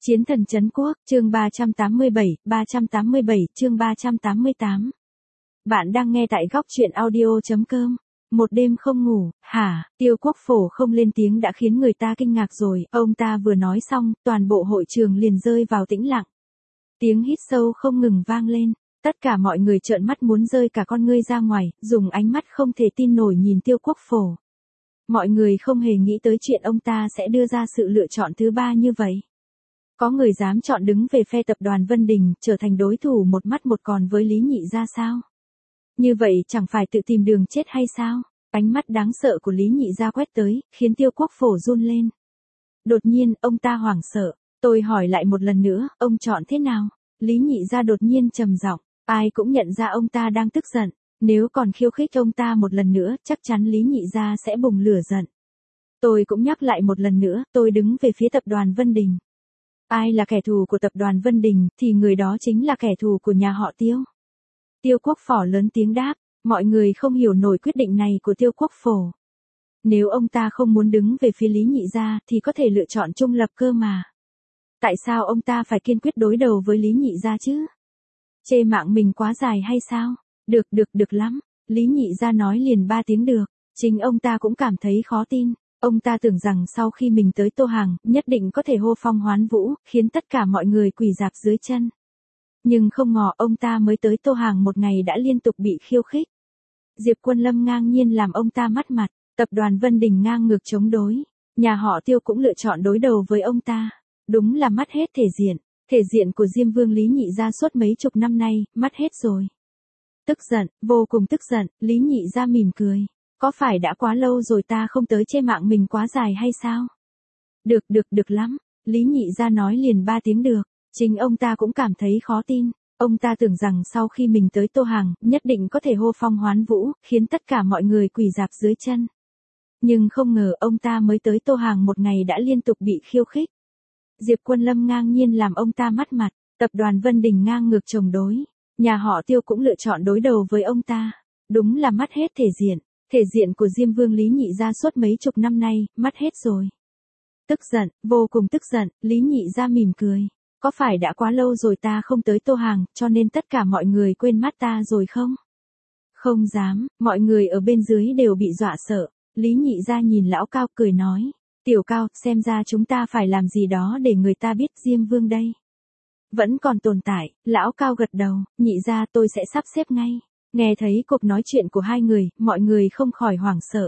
Chiến thần trấn quốc, chương 387, chương 388. Bạn đang nghe tại góc truyện audio.com. Một đêm không ngủ, hả? Tiêu Quốc Phổ không lên tiếng đã khiến người ta kinh ngạc rồi, ông ta vừa nói xong, toàn bộ hội trường liền rơi vào tĩnh lặng. Tiếng hít sâu không ngừng vang lên, tất cả mọi người trợn mắt muốn rơi cả con ngươi ra ngoài, dùng ánh mắt không thể tin nổi nhìn Tiêu Quốc Phổ. Mọi người không hề nghĩ tới chuyện ông ta sẽ đưa ra sự lựa chọn thứ ba như vậy. Có người dám chọn đứng về phe tập đoàn Vân Đình, trở thành đối thủ một mắt một còn với Lý Nhị Gia sao? Như vậy chẳng phải tự tìm đường chết hay sao? Ánh mắt đáng sợ của Lý Nhị Gia quét tới, khiến Tiêu Quốc Phổ run lên. Đột nhiên, ông ta hoảng sợ. Tôi hỏi lại một lần nữa, ông chọn thế nào? Lý Nhị Gia đột nhiên trầm giọng. Ai cũng nhận ra ông ta đang tức giận. Nếu còn khiêu khích ông ta một lần nữa, chắc chắn Lý Nhị Gia sẽ bùng lửa giận. Tôi cũng nhắc lại một lần nữa, tôi đứng về phía tập đoàn Vân Đình. Ai là kẻ thù của tập đoàn Vân Đình, thì người đó chính là kẻ thù của nhà họ Tiêu. Tiêu Quốc Phổ lớn tiếng đáp, mọi người không hiểu nổi quyết định này của Tiêu Quốc Phổ. Nếu ông ta không muốn đứng về phía Lý Nhị Gia thì có thể lựa chọn trung lập cơ mà. Tại sao ông ta phải kiên quyết đối đầu với Lý Nhị Gia chứ? Chê mạng mình quá dài hay sao? Được lắm. Lý Nhị Gia nói liền 3 tiếng được. Chính ông ta cũng cảm thấy khó tin. Ông ta tưởng rằng sau khi mình tới Tô Hàng, nhất định có thể hô phong hoán vũ, khiến tất cả mọi người quỳ rạp dưới chân. Nhưng không ngờ ông ta mới tới Tô Hàng một ngày đã liên tục bị khiêu khích. Diệp Quân Lâm ngang nhiên làm ông ta mất mặt, tập đoàn Vân Đình ngang ngược chống đối. Nhà họ Tiêu cũng lựa chọn đối đầu với ông ta. Đúng là mất hết thể diện của Diêm Vương Lý Nhị Gia suốt mấy chục năm nay, mất hết rồi. Tức giận, vô cùng tức giận, Lý Nhị Gia mỉm cười. Có phải đã quá lâu rồi ta không tới chê mạng mình quá dài hay sao? Được lắm. Lý Nhị Gia nói liền 3 tiếng được. Chính ông ta cũng cảm thấy khó tin. Ông ta tưởng rằng sau khi mình tới Tô Hàng, nhất định có thể hô phong hoán vũ, khiến tất cả mọi người quỳ rạp dưới chân. Nhưng không ngờ ông ta mới tới Tô Hàng một ngày đã liên tục bị khiêu khích. Diệp Quân Lâm ngang nhiên làm ông ta mất mặt. Tập đoàn Vân Đình ngang ngược chống đối. Nhà họ Tiêu cũng lựa chọn đối đầu với ông ta. Đúng là mất hết thể diện. Thể diện của Diêm Vương Lý Nhị Gia suốt mấy chục năm nay, mất hết rồi. Tức giận, vô cùng tức giận, Lý Nhị Gia mỉm cười. Có phải đã quá lâu rồi ta không tới Tô Hàng, cho nên tất cả mọi người quên mất ta rồi không? Không dám, mọi người ở bên dưới đều bị dọa sợ. Lý Nhị Gia nhìn lão Cao cười nói. Tiểu Cao, xem ra chúng ta phải làm gì đó để người ta biết Diêm Vương đây. Vẫn còn tồn tại, lão Cao gật đầu, Nhị Gia tôi sẽ sắp xếp ngay. Nghe thấy cuộc nói chuyện của hai người, mọi người không khỏi hoảng sợ.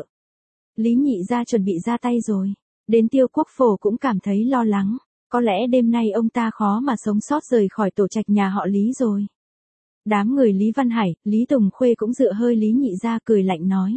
Lý Nhị Gia chuẩn bị ra tay rồi. Đến Tiêu Quốc Phổ cũng cảm thấy lo lắng. Có lẽ đêm nay ông ta khó mà sống sót rời khỏi tổ trạch nhà họ Lý rồi. Đám người Lý Văn Hải, Lý Tùng Khuê cũng dựa hơi Lý Nhị Gia cười lạnh nói.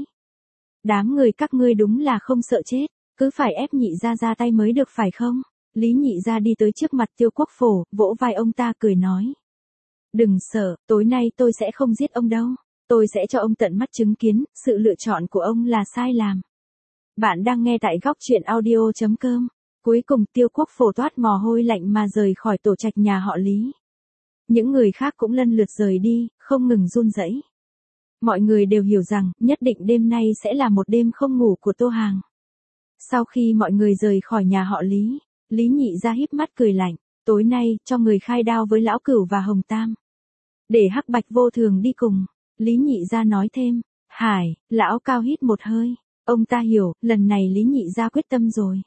Đám người các ngươi đúng là không sợ chết, cứ phải ép Nhị Gia ra tay mới được phải không? Lý Nhị Gia đi tới trước mặt Tiêu Quốc Phổ, vỗ vai ông ta cười nói. Đừng sợ, tối nay tôi sẽ không giết ông đâu. Tôi sẽ cho ông tận mắt chứng kiến, sự lựa chọn của ông là sai lầm. Bạn đang nghe tại góc truyện audio.com. Cuối cùng Tiêu Quốc Phổ toát mồ hôi lạnh mà rời khỏi tổ trạch nhà họ Lý. Những người khác cũng lần lượt rời đi, không ngừng run rẩy. Mọi người đều hiểu rằng, nhất định đêm nay sẽ là một đêm không ngủ của Tô Hàng. Sau khi mọi người rời khỏi nhà họ Lý, Lý Nhị Gia híp mắt cười lạnh. Tối nay, cho người khai đao với Lão Cửu và Hồng Tam. Để Hắc Bạch Vô Thường đi cùng. Lý Nhị Gia nói thêm. Hải, Lão Cao hít một hơi. Ông ta hiểu, lần này Lý Nhị Gia quyết tâm rồi.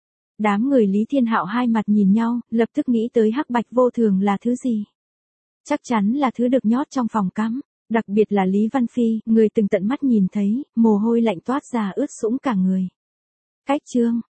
Đám người Lý Thiên Hạo hai mặt nhìn nhau, lập tức nghĩ tới Hắc Bạch Vô Thường là thứ gì. Chắc chắn là thứ được nhốt trong phòng cắm. Đặc biệt là Lý Văn Phi, người từng tận mắt nhìn thấy, mồ hôi lạnh toát ra ướt sũng cả người. Cách chương.